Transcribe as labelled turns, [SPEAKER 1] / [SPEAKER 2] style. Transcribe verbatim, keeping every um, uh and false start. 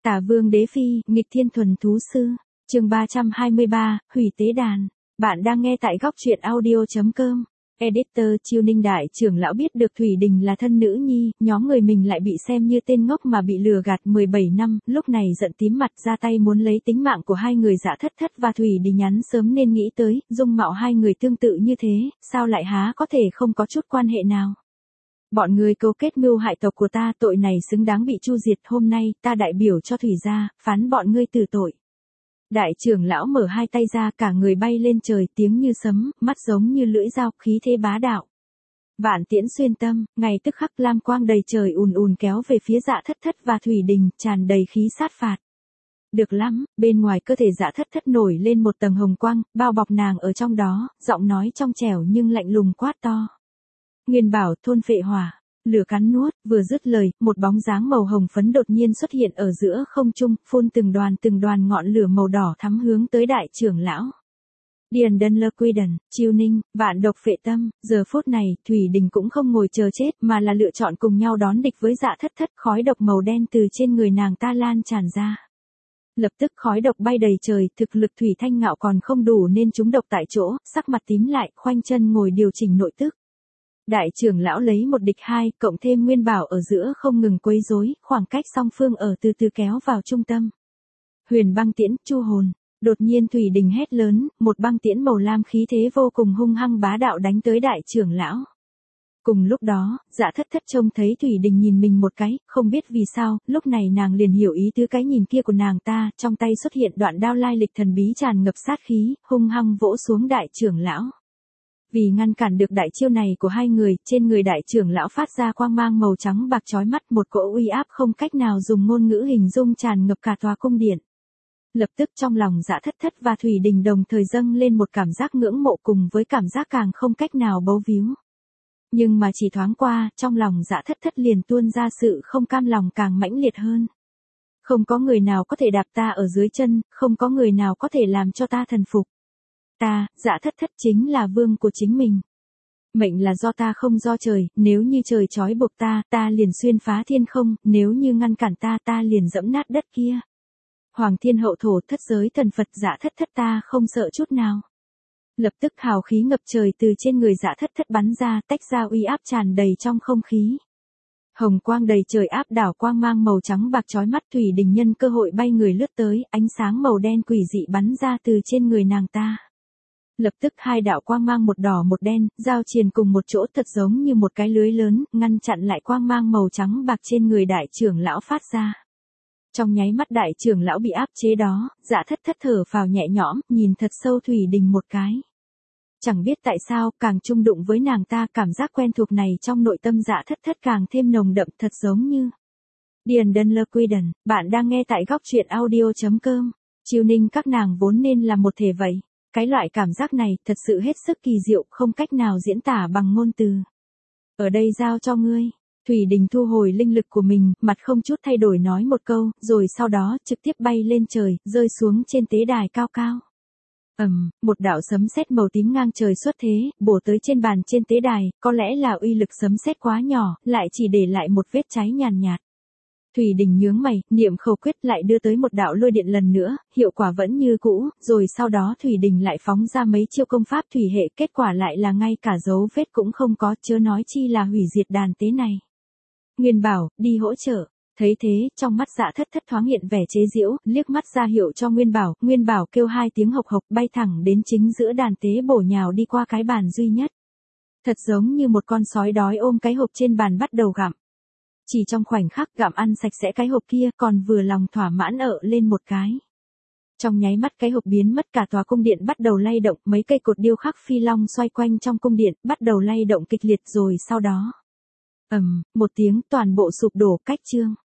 [SPEAKER 1] Tả Vương Đế Phi, nghịch thiên thuần thú sư. Chương ba trăm hai mươi ba, hủy tế đàn. Bạn đang nghe tại góc truyện audio chấm com. Editor Chiêu Ninh đại trưởng lão biết được Thủy Đình là thân nữ nhi, nhóm người mình lại bị xem như tên ngốc mà bị lừa gạt mười bảy năm, lúc này giận tím mặt ra tay muốn lấy tính mạng của hai người Dạ Thất Thất và Thủy Đình nhắn sớm nên nghĩ tới, dung mạo hai người tương tự như thế, sao lại há có thể không có chút quan hệ nào. Bọn người cấu kết mưu hại tộc của ta, tội này xứng đáng bị chu diệt, hôm nay ta đại biểu cho Thủy gia, phán bọn ngươi tử tội. Đại trưởng lão mở hai tay ra, cả người bay lên trời, tiếng như sấm, mắt giống như lưỡi dao, khí thế bá đạo. Vạn tiễn xuyên tâm, ngay tức khắc lam quang đầy trời ùn ùn kéo về phía Dạ Thất Thất và Thủy Đình, tràn đầy khí sát phạt. Được lắm, bên ngoài cơ thể Dạ Thất Thất nổi lên một tầng hồng quang, bao bọc nàng ở trong đó, giọng nói trong trẻo nhưng lạnh lùng quát to. Nguyên bảo thôn phệ hỏa. Lửa cắn nuốt, vừa dứt lời, một bóng dáng màu hồng phấn đột nhiên xuất hiện ở giữa không trung, phun từng đoàn từng đoàn ngọn lửa màu đỏ thắm hướng tới đại trưởng lão. Điền Đơn Lơ Quy Đần, Chiêu Ninh, vạn độc phệ tâm, giờ phút này, Thủy Đình cũng không ngồi chờ chết mà là lựa chọn cùng nhau đón địch với Dạ Thất Thất, khói độc màu đen từ trên người nàng ta lan tràn ra. Lập tức khói độc bay đầy trời, thực lực Thủy Thanh Ngạo còn không đủ nên trúng độc tại chỗ, sắc mặt tím lại, khoanh chân ngồi điều chỉnh nội tức. Đại trưởng lão lấy một địch hai, cộng thêm Nguyên bảo ở giữa không ngừng quấy rối, khoảng cách song phương ở từ từ kéo vào trung tâm. Huyền băng tiễn, chu hồn. Đột nhiên Thủy Đình hét lớn, một băng tiễn màu lam khí thế vô cùng hung hăng bá đạo đánh tới đại trưởng lão. Cùng lúc đó, Dạ Thất Thất trông thấy Thủy Đình nhìn mình một cái, không biết vì sao, lúc này nàng liền hiểu ý tứ cái nhìn kia của nàng ta, trong tay xuất hiện đoạn đao lai lịch thần bí tràn ngập sát khí, hung hăng vỗ xuống đại trưởng lão. Vì ngăn cản được đại chiêu này của hai người, trên người đại trưởng lão phát ra quang mang màu trắng bạc chói mắt, một cỗ uy áp không cách nào dùng ngôn ngữ hình dung tràn ngập cả tòa cung điện. Lập tức trong lòng Dạ Thất Thất và Thủy Đình đồng thời dâng lên một cảm giác ngưỡng mộ cùng với cảm giác càng không cách nào bấu víu. Nhưng mà chỉ thoáng qua, trong lòng Dạ Thất Thất liền tuôn ra sự không cam lòng càng mãnh liệt hơn. Không có người nào có thể đạp ta ở dưới chân, không có người nào có thể làm cho ta thần phục. Ta, Dạ Thất Thất chính là vương của chính mình. Mệnh là do ta không do trời, nếu như trời trói buộc ta, ta liền xuyên phá thiên không, nếu như ngăn cản ta, ta liền dẫm nát đất kia. Hoàng thiên hậu thổ, thất giới thần Phật, Dạ Thất Thất ta không sợ chút nào. Lập tức hào khí ngập trời từ trên người Dạ Thất Thất bắn ra, tách ra uy áp tràn đầy trong không khí. Hồng quang đầy trời áp đảo quang mang màu trắng bạc chói mắt, Thủy Đình nhân cơ hội bay người lướt tới, ánh sáng màu đen quỷ dị bắn ra từ trên người nàng ta. Lập tức hai đạo quang mang một đỏ một đen, giao triền cùng một chỗ thật giống như một cái lưới lớn, ngăn chặn lại quang mang màu trắng bạc trên người đại trưởng lão phát ra. Trong nháy mắt đại trưởng lão bị áp chế đó, Dạ Thất Thất thở phào nhẹ nhõm, nhìn thật sâu Thủy Đình một cái. Chẳng biết tại sao, càng chung đụng với nàng ta, cảm giác quen thuộc này trong nội tâm Dạ Thất Thất càng thêm nồng đậm, thật giống như. Điền Đơn Lơ Quy Đần, bạn đang nghe tại góc truyện audio chấm com. Chiêu Ninh các nàng vốn nên là một thể vậy. Cái loại cảm giác này thật sự hết sức kỳ diệu, không cách nào diễn tả bằng ngôn từ. Ở đây giao cho ngươi. Thủy Đình thu hồi linh lực của mình, mặt không chút thay đổi nói một câu, rồi sau đó trực tiếp bay lên trời, rơi xuống trên tế đài cao cao. Ầm, um, một đạo sấm sét màu tím ngang trời xuất thế, bổ tới trên bàn trên tế đài, có lẽ là uy lực sấm sét quá nhỏ, lại chỉ để lại một vết cháy nhàn nhạt. Thủy Đình nhướng mày, niệm khẩu quyết lại đưa tới một đạo lôi điện lần nữa, hiệu quả vẫn như cũ, rồi sau đó Thủy Đình lại phóng ra mấy chiêu công pháp thủy hệ, kết quả lại là ngay cả dấu vết cũng không có, chớ nói chi là hủy diệt đàn tế này. Nguyên bảo, đi hỗ trợ. Thấy thế, trong mắt Dạ Thất Thất thoáng hiện vẻ chế giễu, liếc mắt ra hiệu cho Nguyên bảo, Nguyên bảo kêu hai tiếng hộc hộc bay thẳng đến chính giữa đàn tế bổ nhào đi qua cái bàn duy nhất. Thật giống như một con sói đói ôm cái hộp trên bàn bắt đầu gặm. Chỉ trong khoảnh khắc gặm ăn sạch sẽ cái hộp kia, còn vừa lòng thỏa mãn ợ lên một cái. Trong nháy mắt cái hộp biến mất, cả tòa cung điện bắt đầu lay động, mấy cây cột điêu khắc phi long xoay quanh trong cung điện, bắt đầu lay động kịch liệt, rồi sau đó. Ầm, um, một tiếng toàn bộ sụp đổ, cách chương.